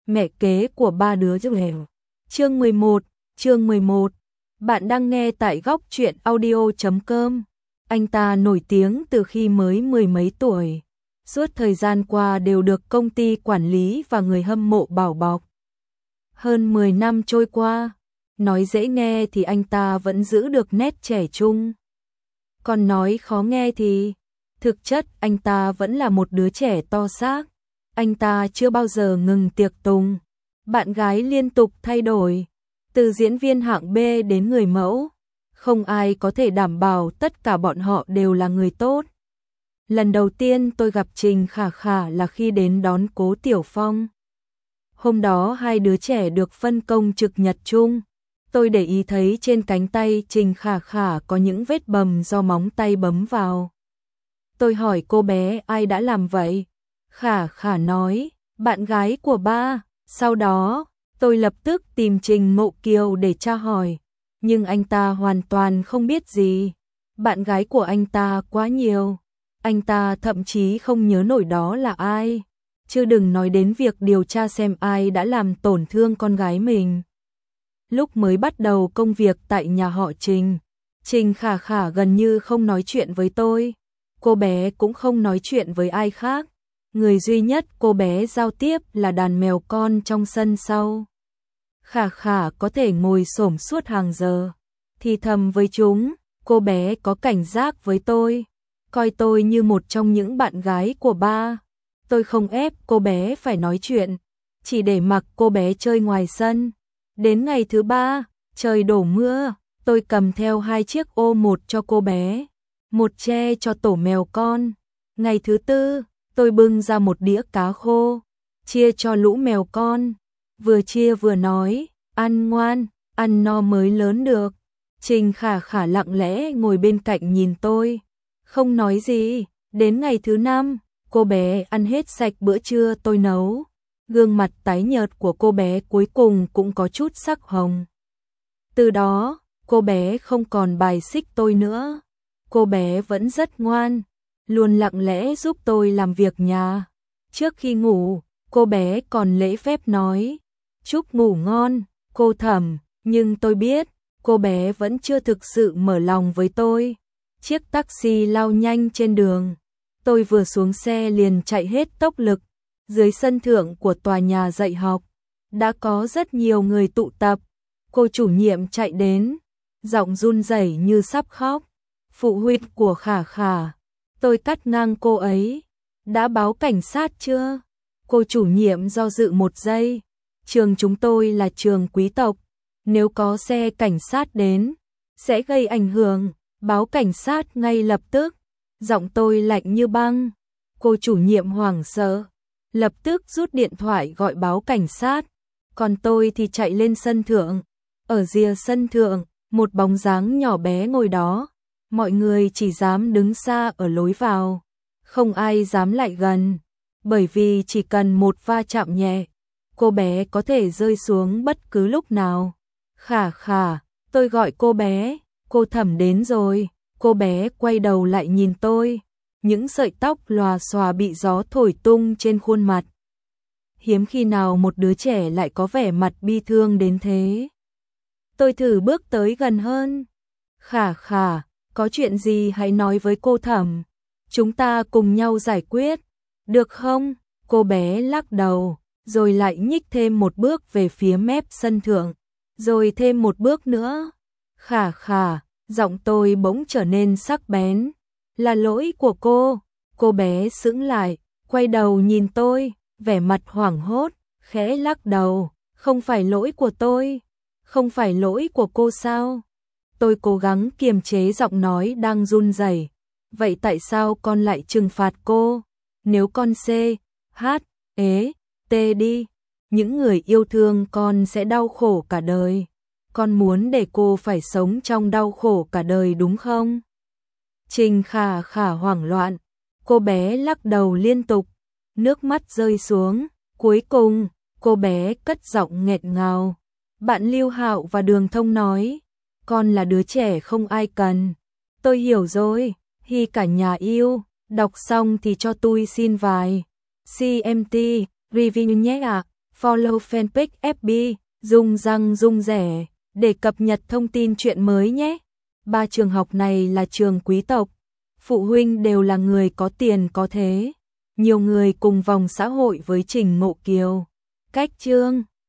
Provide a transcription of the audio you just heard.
mẹ kế của ba đứa nghèo. Chương 11. Bạn đang nghe tại góc truyện audio.com. Anh ta nổi tiếng từ khi mới mười mấy tuổi. Suốt thời gian qua đều được công ty quản lý và người hâm mộ bảo bọc. Hơn 10 năm trôi qua, nói dễ nghe thì anh ta vẫn giữ được nét trẻ trung. Còn nói khó nghe thì, thực chất anh ta vẫn là một đứa trẻ to xác. Anh ta chưa bao giờ ngừng tiệc tùng. Bạn gái liên tục thay đổi, từ diễn viên hạng B đến người mẫu. Không ai có thể đảm bảo tất cả bọn họ đều là người tốt. Lần đầu tiên tôi gặp Trình Khả Khả là khi đến đón Cố Tiểu Phong. Hôm đó hai đứa trẻ được phân công trực nhật chung. Tôi để ý thấy trên cánh tay Trình Khả Khả có những vết bầm do móng tay bấm vào. Tôi hỏi cô bé ai đã làm vậy? Khả Khả nói, bạn gái của ba. Sau đó, tôi lập tức tìm Trình Mộ Kiều để tra hỏi. Nhưng anh ta hoàn toàn không biết gì. Bạn gái của anh ta quá nhiều. Anh ta thậm chí không nhớ nổi đó là ai. Chứ đừng nói đến việc điều tra xem ai đã làm tổn thương con gái mình. Lúc mới bắt đầu công việc tại nhà họ Trình, Trình Khả Khả gần như không nói chuyện với tôi. Cô bé cũng không nói chuyện với ai khác. Người duy nhất cô bé giao tiếp là đàn mèo con trong sân sau. Khả Khả có thể ngồi xổm suốt hàng giờ, thì thầm với chúng. Cô bé có cảnh giác với tôi, coi tôi như một trong những bạn gái của ba. Tôi không ép cô bé phải nói chuyện, chỉ để mặc cô bé chơi ngoài sân. Đến ngày thứ ba, trời đổ mưa, tôi cầm theo 2 chiếc ô, một cho cô bé, một che cho tổ mèo con. Ngày thứ tư, tôi bưng ra một đĩa cá khô, chia cho lũ mèo con. Vừa chia vừa nói, ăn ngoan, ăn no mới lớn được. Trình Khả Khả lặng lẽ ngồi bên cạnh nhìn tôi, không nói gì. Đến ngày thứ năm, cô bé ăn hết sạch bữa trưa tôi nấu. Gương mặt tái nhợt của cô bé cuối cùng cũng có chút sắc hồng. Từ đó, cô bé không còn bài xích tôi nữa. Cô bé vẫn rất ngoan, luôn lặng lẽ giúp tôi làm việc nhà. Trước khi ngủ, cô bé còn lễ phép nói, chúc ngủ ngon, cô Thẩm. Nhưng tôi biết, cô bé vẫn chưa thực sự mở lòng với tôi. Chiếc taxi lao nhanh trên đường. Tôi vừa xuống xe liền chạy hết tốc lực. Dưới sân thượng của tòa nhà dạy học, đã có rất nhiều người tụ tập. Cô chủ nhiệm chạy đến, giọng run rẩy như sắp khóc. Phụ huynh của Khả Khả. Tôi cắt ngang cô ấy. Đã báo cảnh sát chưa? Cô chủ nhiệm do dự một giây. Trường chúng tôi là trường quý tộc. Nếu có xe cảnh sát đến, sẽ gây ảnh hưởng. Báo cảnh sát ngay lập tức. Giọng tôi lạnh như băng. Cô chủ nhiệm hoảng sợ, lập tức rút điện thoại gọi báo cảnh sát. Còn tôi thì chạy lên sân thượng. Ở rìa sân thượng, một bóng dáng nhỏ bé ngồi đó. Mọi người chỉ dám đứng xa ở lối vào, không ai dám lại gần, bởi vì chỉ cần một va chạm nhẹ, cô bé có thể rơi xuống bất cứ lúc nào. Khả Khả, tôi gọi cô bé. Cô Thẩm đến rồi. Cô bé quay đầu lại nhìn tôi. Những sợi tóc lòa xòa bị gió thổi tung trên khuôn mặt. Hiếm khi nào một đứa trẻ lại có vẻ mặt bi thương đến thế. Tôi thử bước tới gần hơn. Khả Khả, có chuyện gì hãy nói với cô Thẩm. Chúng ta cùng nhau giải quyết, được không? Cô bé lắc đầu, rồi lại nhích thêm một bước về phía mép sân thượng, rồi thêm một bước nữa. Khả Khả, giọng tôi bỗng trở nên sắc bén. Là lỗi của cô. Cô bé sững lại, quay đầu nhìn tôi, vẻ mặt hoảng hốt, khẽ lắc đầu. Không phải lỗi của tôi. Không phải lỗi của cô sao? Tôi cố gắng kiềm chế giọng nói đang run rẩy. Vậy tại sao con lại trừng phạt cô? Nếu con C, H, E, T đi, những người yêu thương con sẽ đau khổ cả đời. Con muốn để cô phải sống trong đau khổ cả đời đúng không? Trình Khả Khả hoảng loạn, cô bé lắc đầu liên tục, nước mắt rơi xuống. Cuối cùng, cô bé cất giọng nghẹn ngào. Bạn Lưu Hạo và Đường Thông nói, con là đứa trẻ không ai cần. Tôi hiểu rồi, hi cả nhà yêu. Đọc xong thì cho tôi xin vài CMT review nhé ạ. Follow fanpage FB, rung răng rung rẻ, để cập nhật thông tin chuyện mới nhé. 3 trường học này là trường quý tộc, phụ huynh đều là người có tiền có thế. Nhiều người cùng vòng xã hội với Trình Ngộ Kiều. Cách chương